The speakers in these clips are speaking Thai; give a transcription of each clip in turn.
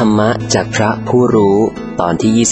รรมะจากพระผู้รู้ตอนที่ 26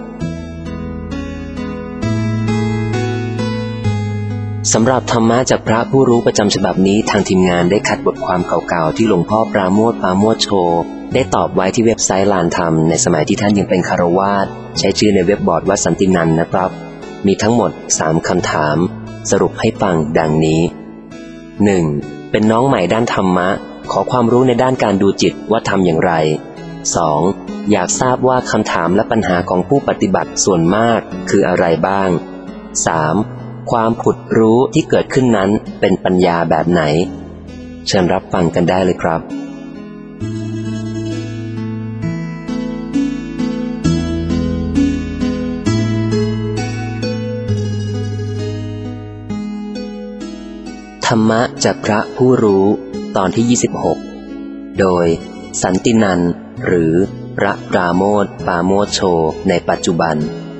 สำหรับธรรมะจากพระผู้รู้ประจำฉบับนี้ทางทีมงานได้คัดบทความเก่าๆที่หลวงพ่อปราโมทย์โชได้ตอบไว้ที่เว็บไซต์ลานธรรมในสมัยที่ท่านยังเป็นคฤหัสถ์ใช้ชื่อในเว็บบอร์ดวัดสันตินันท์นะครับมีทั้งหมด3คำถามสรุปให้ฟังดังนี้ 1. เป็นน้องใหม่ด้านธรรมะขอความรู้ในด้านการดูจิตว่าทำอย่างไร 2. อยากทราบว่าคำถามและปัญหาของผู้ปฏิบัติส่วนมากคืออะไรบ้าง 3. ความผุดรู้ที่เกิดขึ้นนั้นเป็นปัญญาแบบไหนเชิญรับฟังกันได้เลยครับธรรมะจากพระผู้รู้ตอนที่ 26โดยสันตินันท์หรือพระปราโมทย์โชในปัจจุบัน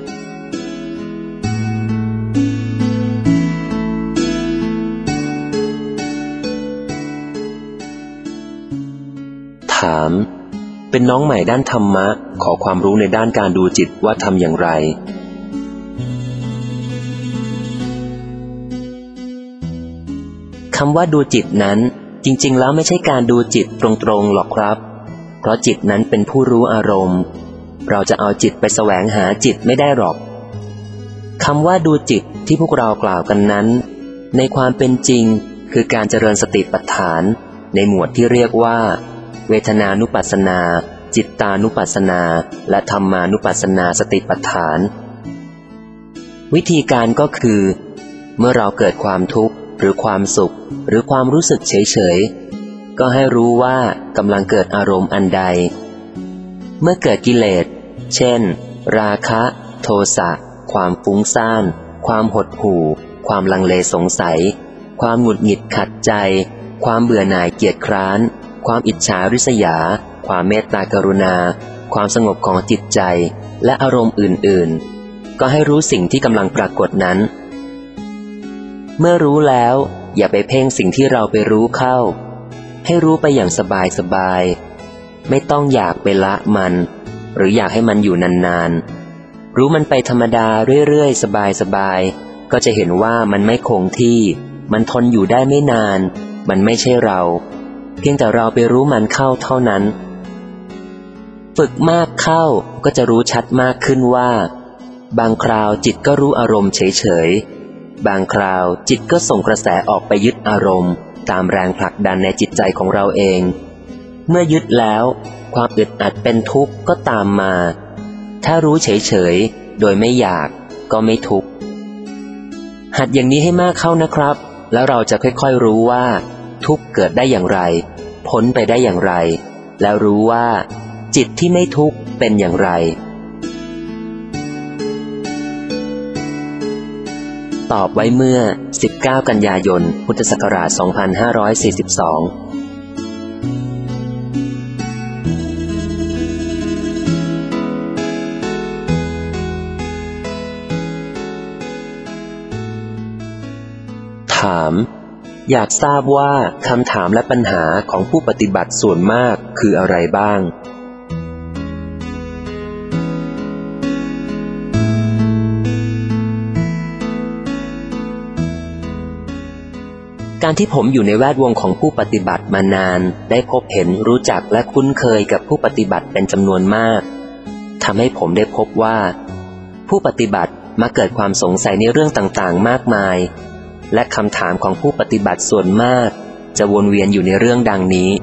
ถามเป็นน้องใหม่ด้านธรรมะขอความรู้ในด้านการดูจิตว่าทำอย่างไรคำว่าดูจิตนั้นจริงๆแล้วไม่ใช่การดูจิตตรงๆหรอกครับเพราะจิตนั้นเป็นผู้รู้อารมณ์เราจะเอาจิตไปแสวงหาจิตไม่ได้หรอกคำว่าดูจิตที่พวกเรากล่าวกันนั้นในความเป็นจริงคือการเจริญสติปัฏฐานในหมวดที่เรียกว่าเวทนานุปัสสนาจิตตานุปัสสนาและธรรมานุปัสสนาสติปัฏฐานวิธีการก็คือเมื่อเราเกิดความทุกข์หรือความสุขหรือความรู้สึกเฉยๆก็ให้รู้ว่ากำลังเกิดอารมณ์อันใดเมื่อเกิดกิเลสเช่นราคะโทสะความฟุ้งซ่านความหดหู่ความลังเลสงสัยความหงุดหงิดขัดใจความเบื่อหน่ายเกียจคร้านความอิจฉาริษยาความเมตตากรุณาความสงบของจิตใจและอารมณ์อื่นๆก็ให้รู้สิ่งที่กำลังปรากฏนั้นเมื่อรู้แล้วอย่าไปเพ่งสิ่งที่เราไปรู้เข้าให้รู้ไปอย่างสบายๆไม่ต้องอยากไปละมันหรืออยากให้มันอยู่นานๆรู้มันไปธรรมดาเรื่อยๆสบายๆก็จะเห็นว่ามันไม่คงที่มันทนอยู่ได้ไม่นานมันไม่ใช่เราเพียงแต่เราไปรู้มันเข้าเท่านั้นฝึกมากเข้าก็จะรู้ชัดมากขึ้นว่าบางคราวจิตก็รู้อารมณ์เฉยๆบางคราวจิตก็ส่งกระแสออกไปยึดอารมณ์ตามแรงผลักดันในจิตใจของเราเองเมื่อยึดแล้วความอึดอัดเป็นทุกข์ก็ตามมาถ้ารู้เฉยๆโดยไม่อยากก็ไม่ทุกข์หัดอย่างนี้ให้มากเข้านะครับแล้วเราจะค่อยๆรู้ว่าทุกข์เกิดได้อย่างไรพ้นไปได้อย่างไรแล้วรู้ว่าจิตที่ไม่ทุกข์เป็นอย่างไรตอบไว้เมื่อ19กันยายนพุทธศักราช2542ถามอยากทราบว่าคำถามและปัญหาของผู้ปฏิบัติส่วนมากคืออะไรบ้างการที่ผมอยู่ในแวดวงของผู้ปฏิบัติมานานได้พบเห็นรู้จักและคุ้นเคยกับผู้ปฏิบัติเป็นจำนวนมากทำให้ผมได้พบว่าผู้ปฏิบัติมักเกิดความสงสัยในเรื่องต่างๆมากมายและคำถามของผู้ปฏิบัติส่วนมากจะวนเวียนอยู่ในเรื่องดังนี้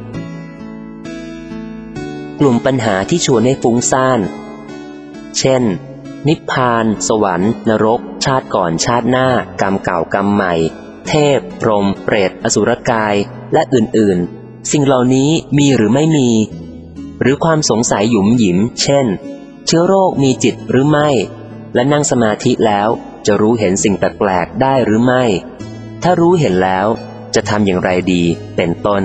กลุ่มปัญหาที่ชวนให้ฟุ้งซ่านเช่นนิพพานสวรรค์นรกชาติก่อนชาติหน้ากรรมเก่ากรรมใหม่เทพพรหมเปรตอสุรกายและอื่นๆสิ่งเหล่านี้มีหรือไม่มีหรือความสงสัยหยุมหยิมเช่นเชื้อโรคมีจิตหรือไม่และนั่งสมาธิแล้วจะรู้เห็นสิ่งแปลกๆได้หรือไม่ถ้ารู้เห็นแล้วจะทำอย่างไรดีเป็นต้น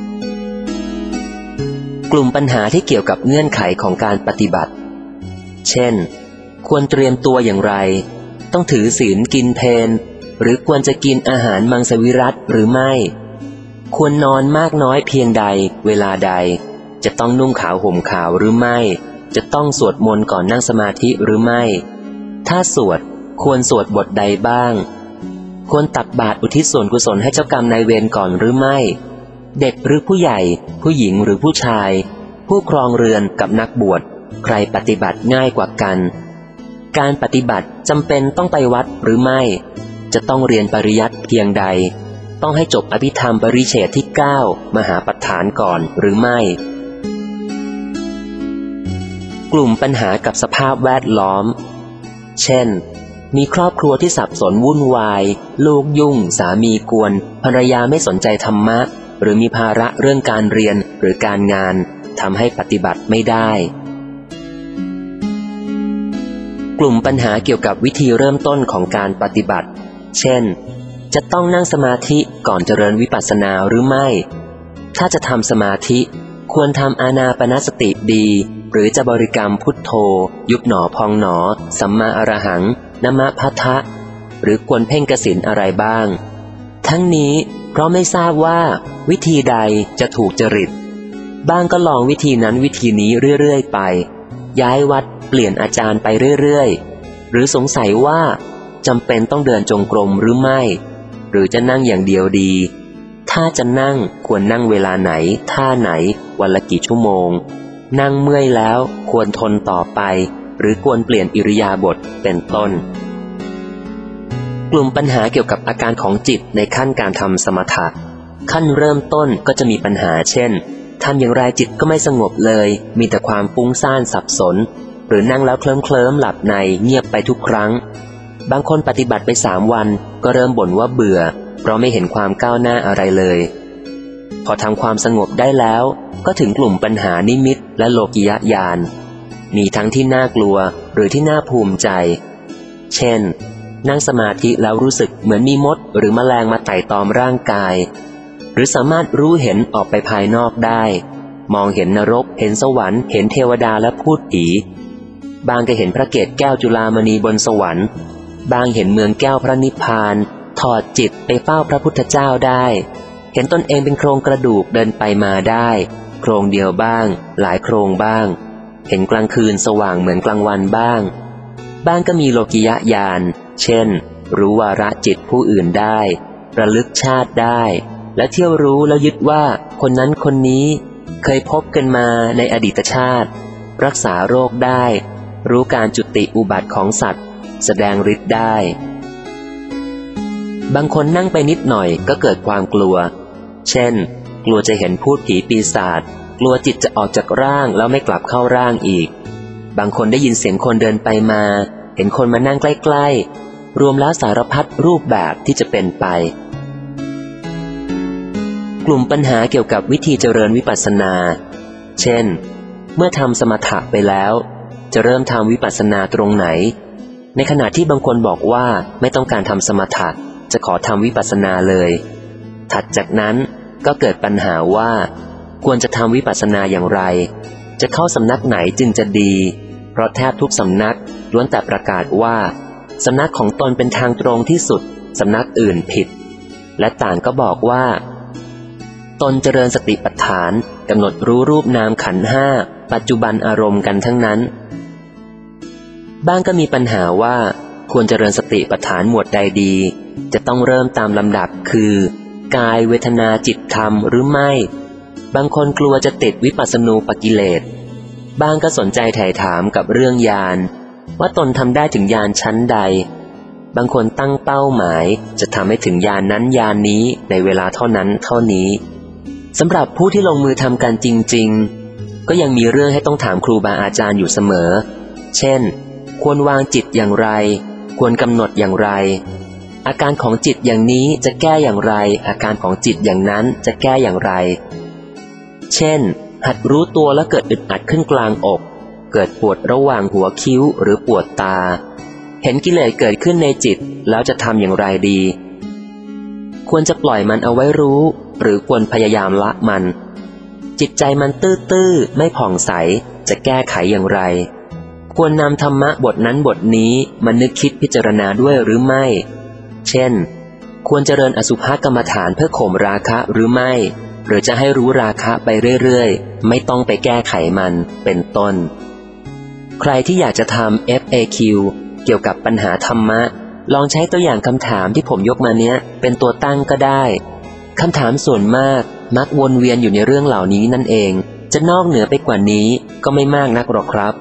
กลุ่มปัญหาที่เกี่ยวกับเงื่อนไขของการปฏิบัติเช่นควรเตรียมตัวอย่างไรต้องถือศีลกินเพลหรือควรจะกินอาหารมังสวิรัติหรือไม่ควรนอนมากน้อยเพียงใดเวลาใดจะต้องนุ่งขาวห่มขาวหรือไม่จะต้องสวดมนต์ก่อนนั่งสมาธิหรือไม่ถ้าสวดควรสวดบทใดบ้างควรตักบาตรอุทิศส่วนกุศลให้เจ้ากรรมนายเวรก่อนหรือไม่เด็กหรือผู้ใหญ่ผู้หญิงหรือผู้ชายผู้ครองเรือนกับนักบวชใครปฏิบัติง่ายกว่ากันการปฏิบัติจำเป็นต้องไปวัดหรือไม่จะต้องเรียนปริยัติเพียงใดต้องให้จบอภิธรรมปริเฉดที่9มหาปัฏฐานก่อนหรือไม่กลุ่มปัญหากับสภาพแวดล้อมเช่นมีครอบครัวที่สับสนวุ่นวายลูกยุ่งสามีกวนภรรยาไม่สนใจธรรมะหรือมีภาระเรื่องการเรียนหรือการงานทำให้ปฏิบัติไม่ได้กลุ่มปัญหาเกี่ยวกับวิธีเริ่มต้นของการปฏิบัติเช่นจะต้องนั่งสมาธิก่อนเจริญวิปัสสนาหรือไม่ถ้าจะทำสมาธิควรทำอานาปานสติดีหรือจะบริกรรมพุทโธยุบหนอพองหนอสัมมาอรหังนะมะพะทะหรือควรเพ่งกสิณอะไรบ้างทั้งนี้เพราะไม่ทราบว่าวิธีใดจะถูกจริตบ้างก็ลองวิธีนั้นวิธีนี้เรื่อยๆไปย้ายวัดเปลี่ยนอาจารย์ไปเรื่อยๆหรือสงสัยว่าจำเป็นต้องเดินจงกรมหรือไม่หรือจะนั่งอย่างเดียวดีถ้าจะนั่งควรนั่งเวลาไหนท่าไหนวันละกี่ชั่วโมงนั่งเมื่อยแล้วควรทนต่อไปหรือควรเปลี่ยนอิริยาบถเป็นต้นกลุ่มปัญหาเกี่ยวกับอาการของจิตในขั้นการทำสมถะขั้นเริ่มต้นก็จะมีปัญหาเช่นทำอย่างไรจิตก็ไม่สงบเลยมีแต่ความฟุ้งซ่านสับสนหรือนั่งแล้วเคลิ้มหลับในเงียบไปทุกครั้งบางคนปฏิบัติไป3 วันก็เริ่มบ่นว่าเบื่อเพราะไม่เห็นความก้าวหน้าอะไรเลยพอทำความสงบได้แล้วก็ถึงกลุ่มปัญหานิมิตและโลกิยญาณมีทั้งที่น่ากลัวหรือที่น่าภูมิใจเช่นนั่งสมาธิแล้วรู้สึกเหมือนมีมดหรือแมลงมาไต่ตอมร่างกายหรือสามารถรู้เห็นออกไปภายนอกได้มองเห็นนรกเห็นสวรรค์เห็นเทวดาและพูดผีบางก็เห็นพระเกศแก้วจุฬามณีบนสวรรค์บางเห็นเมืองแก้วพระนิพพานถอดจิตไปเฝ้าพระพุทธเจ้าได้เห็นตนเองเป็นโครงกระดูกเดินไปมาได้โครงเดียวบ้างหลายโครงบ้างเห็นกลางคืนสว่างเหมือนกลางวันบ้างก็มีโลกิยญาณเช่นรู้วาระจิตผู้อื่นได้ระลึกชาติได้และเที่ยวรู้แล้วยึดว่าคนนั้นคนนี้เคยพบกันมาในอดีตชาติรักษาโรคได้รู้การจุติอุบัติของสัตว์แสดงฤทธิ์ได้บางคนนั่งไปนิดหน่อยก็เกิดความกลัวเช่นกลัวจะเห็นพูดผีปีศาจกลัวจิตจะออกจากร่างแล้วไม่กลับเข้าร่างอีกบางคนได้ยินเสียงคนเดินไปมาเห็นคนมานั่งใกล้ๆรวมแล้วสารพัดรูปแบบที่จะเป็นไปกลุ่มปัญหาเกี่ยวกับวิธีเจริญวิปัสสนาเช่นเมื่อทำสมถะไปแล้วจะเริ่มทำวิปัสสนาตรงไหนในขณะที่บางคนบอกว่าไม่ต้องการทำสมถะจะขอทำวิปัสสนาเลยถัดจากนั้นก็เกิดปัญหาว่าควรจะทำวิปัสสนาอย่างไรจะเข้าสำนักไหนจึงจะดีเพราะแทบทุกสำนักล้วนแต่ประกาศว่าสำนักของตนเป็นทางตรงที่สุดสำนักอื่นผิดและต่างก็บอกว่าตนเจริญสติปัฏฐานกำหนดรู้รูปนามขันธ์5ปัจจุบันอารมณ์กันทั้งนั้นบ้างก็มีปัญหาว่าควรเจริญสติปัฏฐานหมวดใดดีจะต้องเริ่มตามลำดับคือกายเวทนาจิตธรรมหรือไม่บางคนกลัวจะติดวิปัสสนูปกิเลสบ้างก็สนใจไถ่ถามกับเรื่องญาณว่าตนทำได้ถึงญาณชั้นใดบางคนตั้งเป้าหมายจะทำให้ถึงญาณนั้นญาณนี้ในเวลาเท่านั้นเท่านี้สำหรับผู้ที่ลงมือทำกันจริงๆก็ยังมีเรื่องให้ต้องถามครูบาอาจารย์อยู่เสมอเช่นควรวางจิตอย่างไรควรกำหนดอย่างไรอาการของจิตอย่างนี้จะแก้อย่างไรอาการของจิตอย่างนั้นจะแก้อย่างไรเช่นหัดรู้ตัวแล้วเกิดอึดอัดขึ้นกลางอกเกิดปวดระหว่างหัวคิ้วหรือปวดตาเห็นกิเลสเกิดขึ้นในจิตแล้วจะทำอย่างไรดีควรจะปล่อยมันเอาไว้รู้หรือควรพยายามละมันจิตใจมันตื้อๆไม่ผ่องใสจะแก้ไขอย่างไรควรนำธรรมะบทนั้นบทนี้มานึกคิดพิจารณาด้วยหรือไม่เช่นควรเจริญอสุภกรรมฐานเพื่อข่มราคะหรือไม่หรือจะให้รู้ราคะไปเรื่อยๆไม่ต้องไปแก้ไขมันเป็นต้นใครที่อยากจะทำ FAQ เกี่ยวกับปัญหาธรรมะลองใช้ตัวอย่างคำถามที่ผมยกมาเนี้ยเป็นตัวตั้งก็ได้คำถามส่วนมากมักวนเวียนอยู่ในเรื่องเหล่านี้นั่นเองจะนอกเหนือไปกว่านี้ก็ไม่มากนักหรอกครับ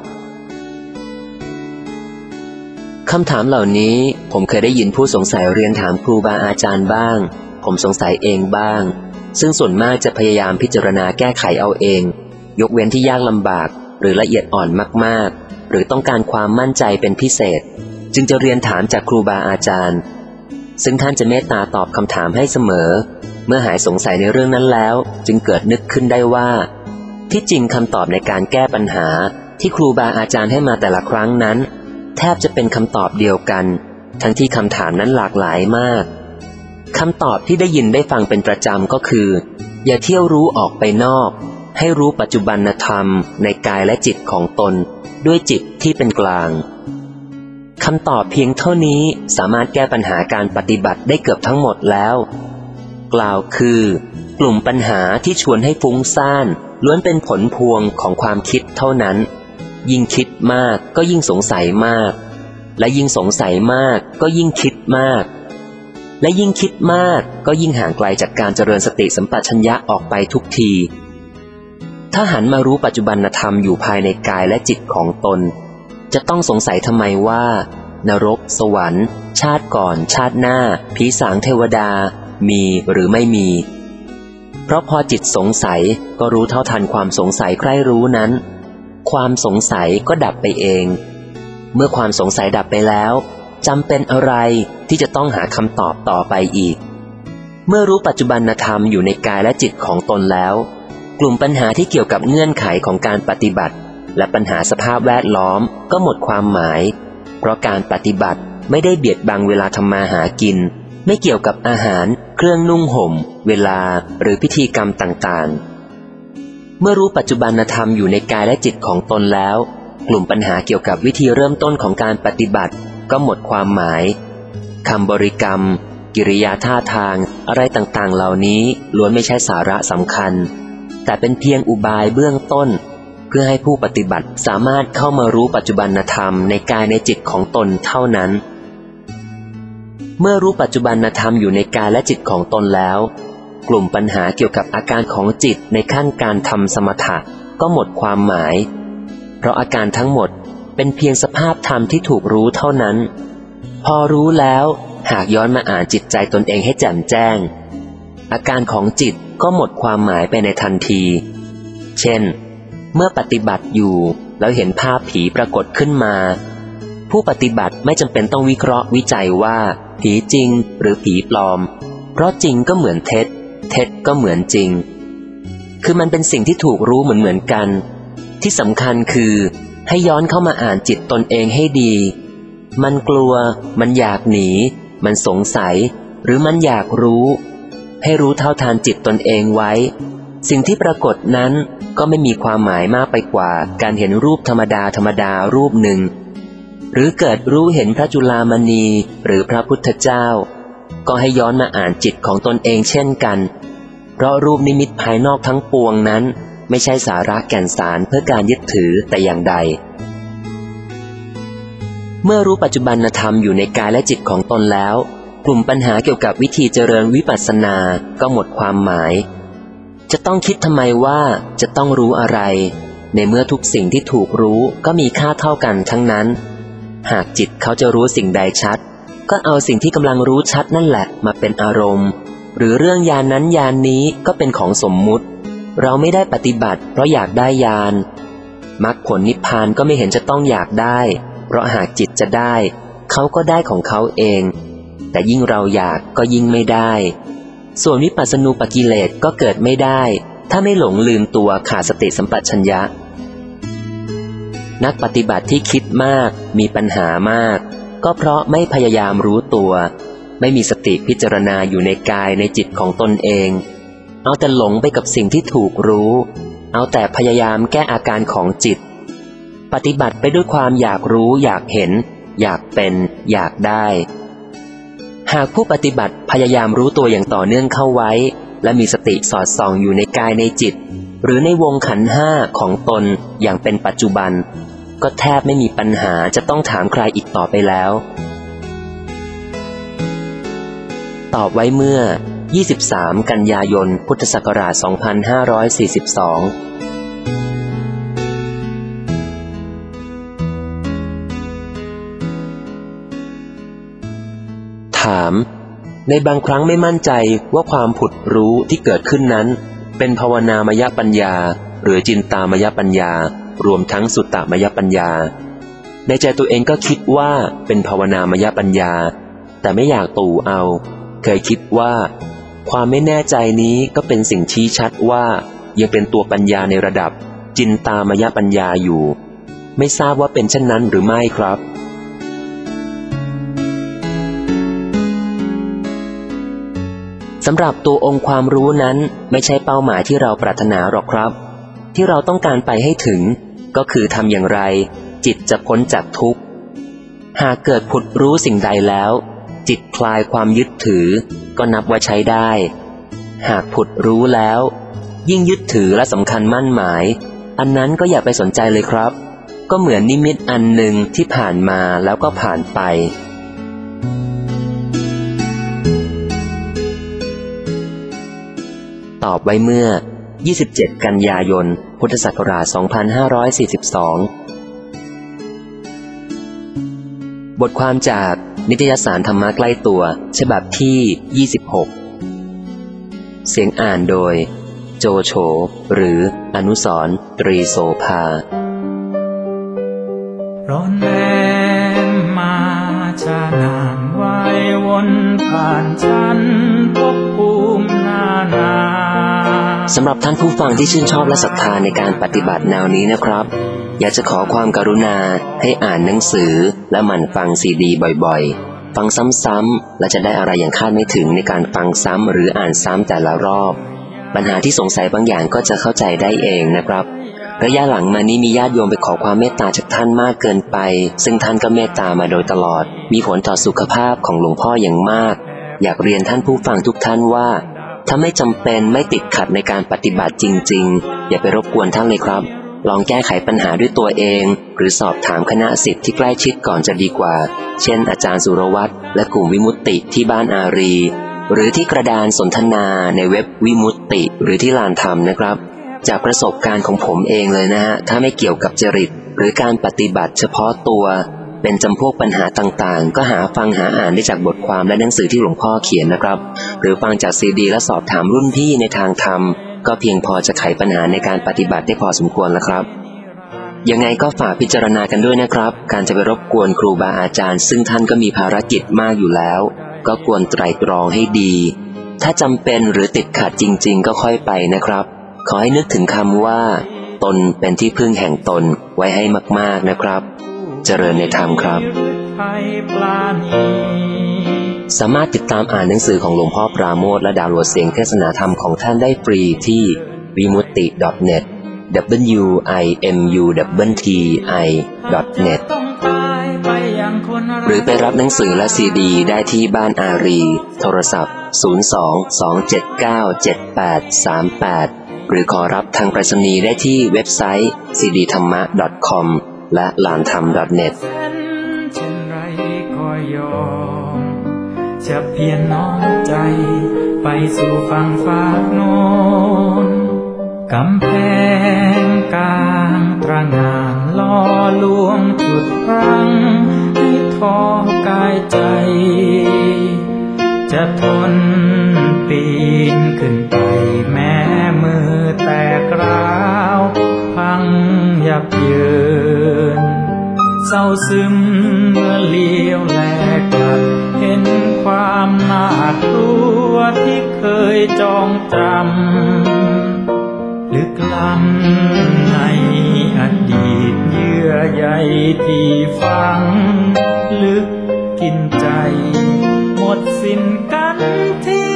คำถามเหล่านี้ผมเคยได้ยินผู้สงสัยเรียนถามครูบาอาจารย์บ้างผมสงสัยเองบ้างซึ่งส่วนมากจะพยายามพิจารณาแก้ไขเอาเองยกเว้นที่ยากลำบากหรือละเอียดอ่อนมากๆหรือต้องการความมั่นใจเป็นพิเศษจึงจะเรียนถามจากครูบาอาจารย์ซึ่งท่านจะเมตตาตอบคำถามให้เสมอเมื่อหายสงสัยในเรื่องนั้นแล้วจึงเกิดนึกขึ้นได้ว่าที่จริงคำตอบในการแก้ปัญหาที่ครูบาอาจารย์ให้มาแต่ละครั้งนั้นแทบจะเป็นคำตอบเดียวกันทั้งที่คำถามนั้นหลากหลายมากคำตอบที่ได้ยินได้ฟังเป็นประจำก็คืออย่าเที่ยวรู้ออกไปนอกให้รู้ปัจจุบันธรรมในกายและจิตของตนด้วยจิตที่เป็นกลางคำตอบเพียงเท่านี้สามารถแก้ปัญหาการปฏิบัติได้เกือบทั้งหมดแล้วกล่าวคือกลุ่มปัญหาที่ชวนให้ฟุ้งซ่านล้วนเป็นผลพวงของความคิดเท่านั้นยิ่งคิดมากก็ยิ่งสงสัยมากและยิ่งสงสัยมากก็ยิ่งคิดมากและยิ่งคิดมากก็ยิ่งห่างไกลจากการเจริญสติสัมปชัญญะออกไปทุกทีถ้าหันมารู้ปัจจุบันธรรมอยู่ภายในกายและจิตของตนจะต้องสงสัยทำไมว่านรกสวรรค์ชาติก่อนชาติหน้าผีสางเทวดามีหรือไม่มีเพราะพอจิตสงสัยก็รู้เท่าทันความสงสัยใคร่รู้นั้นความสงสัยก็ดับไปเองเมื่อความสงสัยดับไปแล้วจำเป็นอะไรที่จะต้องหาคำตอบต่อไปอีกเมื่อรู้ปัจจุบันธรรมอยู่ในกายและจิตของตนแล้วกลุ่มปัญหาที่เกี่ยวกับเงื่อนไขของการปฏิบัติและปัญหาสภาพแวดล้อมก็หมดความหมายเพราะการปฏิบัติไม่ได้เบียดบังเวลาทำมาหากินไม่เกี่ยวกับอาหารเครื่องนุ่งห่มเวลาหรือพิธีกรรมต่างๆเมื่อรู้ปัจจุบันธรรมอยู่ในกายและจิตของตนแล้วกลุ่มปัญหาเกี่ยวกับวิธีเริ่มต้นของการปฏิบัติก็หมดความหมายคำบริกรรมกิริยาท่าทางอะไรต่างๆเหล่านี้ล้วนไม่ใช่สาระสำคัญแต่เป็นเพียงอุบายเบื้องต้นเพื่อให้ผู้ปฏิบัติสามารถเข้ามารู้ปัจจุบันธรรมในกายในจิตของตนเท่านั้นเมื่อรู้ปัจจุบันธรรมอยู่ในกายและจิตของตนแล้วกลุ่มปัญหาเกี่ยวกับอาการของจิตในขั้นการทำสมถะก็หมดความหมายเพราะอาการทั้งหมดเป็นเพียงสภาพธรรมที่ถูกรู้เท่านั้นพอรู้แล้วหากย้อนมาอ่านจิตใจตนเองให้แจ่มแจ้งอาการของจิตก็หมดความหมายไปในทันทีเช่นเมื่อปฏิบัติอยู่แล้วเห็นภาพผีปรากฏขึ้นมาผู้ปฏิบัติไม่จำเป็นต้องวิเคราะห์วิจัยว่าผีจริงหรือผีปลอมเพราะจริงก็เหมือนเท็จเท็จก็เหมือนจริงคือมันเป็นสิ่งที่ถูกรู้เหมือนกันที่สำคัญคือให้ย้อนเข้ามาอ่านจิตตนเองให้ดีมันกลัวมันอยากหนีมันสงสัยหรือมันอยากรู้ให้รู้เท่าทันจิตตนเองไว้สิ่งที่ปรากฏนั้นก็ไม่มีความหมายมากไปกว่าการเห็นรูปธรรมดารูปหนึ่งหรือเกิดรู้เห็นพระจุฬามณีหรือพระพุทธเจ้าก็ให้ย้อนมาอ่านจิตของตนเองเช่นกันเพราะรูปนิมิตภายนอกทั้งปวงนั้นไม่ใช่สาระแก่นสารเพื่อการยึดถือแต่อย่างใดเมื่อรู้ปัจจุบันธรรมอยู่ในกายและจิตของตนแล้วกลุ่มปัญหาเกี่ยวกับวิธีเจริญวิปัสสนาก็หมดความหมายจะต้องคิดทำไมว่าจะต้องรู้อะไรในเมื่อทุกสิ่งที่ถูกรู้ก็มีค่าเท่ากันทั้งนั้นหากจิตเขาจะรู้สิ่งใดชัดก็เอาสิ่งที่กำลังรู้ชัดนั่นแหละมาเป็นอารมณ์หรือเรื่องญาณนั้นญาณนี้ก็เป็นของสมมุติเราไม่ได้ปฏิบัติเพราะอยากได้ญาณมรรคผลนิพพานก็ไม่เห็นจะต้องอยากได้เพราะหากจิตจะได้เขาก็ได้ของเขาเองแต่ยิ่งเราอยากก็ยิ่งไม่ได้ส่วนวิปัสสนูปกิเลสก็เกิดไม่ได้ถ้าไม่หลงลืมตัวขาดสติสัมปชัญญะนักปฏิบัติที่คิดมากมีปัญหามากก็เพราะไม่พยายามรู้ตัวไม่มีสติพิจารณาอยู่ในกายในจิตของตนเองเอาแต่หลงไปกับสิ่งที่ถูกรู้เอาแต่พยายามแก้อาการของจิตปฏิบัติไปด้วยความอยากรู้อยากเห็นอยากเป็นอยากได้หากผู้ปฏิบัติพยายามรู้ตัวอย่างต่อเนื่องเข้าไว้และมีสติสอดส่องอยู่ในกายในจิตหรือในวงขันธ์ห้าของตนอย่างเป็นปัจจุบันก็แทบไม่มีปัญหาจะต้องถามใครอีกต่อไปแล้วตอบไว้เมื่อ23 กันยายน พุทธศักราช 2542 ถามในบางครั้งไม่มั่นใจว่าความผุดรู้ที่เกิดขึ้นนั้นเป็นภาวนามยปัญญาหรือจินตามยปัญญารวมทั้งสุตตมยปัญญาในใจตัวเองก็คิดว่าเป็นภาวนามยปัญญาแต่ไม่อยากตู่เอาเคยคิดว่าความไม่แน่ใจนี้ก็เป็นสิ่งชี้ชัดว่ายังเป็นตัวปัญญาในระดับจินตามยปัญญาอยู่ไม่ทราบว่าเป็นเช่นนั้นหรือไม่ครับสำหรับตัวองค์ความรู้นั้นไม่ใช่เป้าหมายที่เราปรารถนาหรอกครับที่เราต้องการไปให้ถึงก็คือทำอย่างไรจิตจะพ้นจากทุกข์หากเกิดผุดรู้สิ่งใดแล้วจิตคลายความยึดถือก็นับว่าใช้ได้หากผุดรู้แล้วยิ่งยึดถือและสำคัญมั่นหมายอันนั้นก็อย่าไปสนใจเลยครับก็เหมือนนิมิตอันหนึ่งที่ผ่านมาแล้วก็ผ่านไปตอบไว้เมื่อ27 กันยายน พุทธศักราช 2542 บทความจากนิตยสารธรรมะใกล้ตัวฉบับที่ 26 เสียงอ่านโดยโจโฉหรืออนุสรณ์ ตรีโสภาร้อนแรงมาชานานวายวนผ่านฉันภพภูมินานาสำหรับท่านผู้ฟังที่ชื่นชอบและศรัทธาในการปฏิบัติแนวนี้นะครับอยากจะขอความกรุณาให้อ่านหนังสือและหมั่นฟังซีดีบ่อยๆฟังซ้ำๆและจะได้อะไรอย่างคาดไม่ถึงในการฟังซ้ำหรืออ่านซ้ำแต่ละรอบปัญหาที่สงสัยบางอย่างก็จะเข้าใจได้เองนะครับระยะหลังมานี้มีญาติโยมไปขอความเมตตาจากท่านมากเกินไปซึ่งท่านก็เมตตามาโดยตลอดมีผลต่อสุขภาพของหลวงพ่ออย่างมากอยากเรียนท่านผู้ฟังทุกท่านว่าถ้าไม่จำเป็นไม่ติดขัดในการปฏิบัติจริงๆอย่าไปรบกวนท่านเลยครับลองแก้ไขปัญหาด้วยตัวเองหรือสอบถามคณะศิษย์ที่ใกล้ชิดก่อนจะดีกว่าเช่นอาจารย์สุรวัตรและกลุ่มวิมุตติที่บ้านอารีหรือที่กระดานสนทนาในเว็บวิมุตติหรือที่ลานธรรมนะครับจากประสบการณ์ของผมเองเลยนะฮะถ้าไม่เกี่ยวกับจริตหรือการปฏิบัติเฉพาะตัวเป็นจำพวกปัญหาต่างๆก็หาฟังหาอ่านได้จากบทความและหนังสือที่หลวงพ่อเขียนนะครับหรือฟังจากซีดีและสอบถามรุ่นพี่ในทางธรรมก็เพียงพอจะไขปัญหาในการปฏิบัติได้พอสมควรแล้วครับยังไงก็ฝากพิจารณากันด้วยนะครับการจะไปรบกวนครูบาอาจารย์ซึ่งท่านก็มีภารกิจมากอยู่แล้วก็ควรไตร่ตรองให้ดีถ้าจำเป็นหรือติดขัดจริงๆก็ค่อยไปนะครับขอให้นึกถึงคำว่าตนเป็นที่พึ่งแห่งตนไว้ให้มากๆนะครับเจริญในธรรมครับสามารถติดตามอ่านหนังสือของหลวงพ่อปราโมทย์และดาวน์โหลดเสียงเทศนาธรรมของท่านได้ฟรีที่ vimutti.net wimutti.net หรือไปรับหนังสือและซีดีได้ที่บ้านอารีโทรศัพท์02-279-7838หรือขอรับทางไปรษณีย์ได้ที่เว็บไซต์ cdthama.com และลานธรรม .net เช่นไรก็ยอมจะเพียรน้อมใจไปสู่ฝั่งฟ้าโน้นกำแพงกลางตระหง่านล่อลวงจุดรั้งให้ท้อกายใจจะทนปีนขึ้นไปแม้มือแตกร้าวพังยับเยินเศร้าซึมเมื่อเลี้ยวแลกลับเห็นความน่ากลัวที่เคยจองจำลึกล้ำในอดีตเยื่อใยที่ฝังลึกกินใจหมดสิ้นกันที่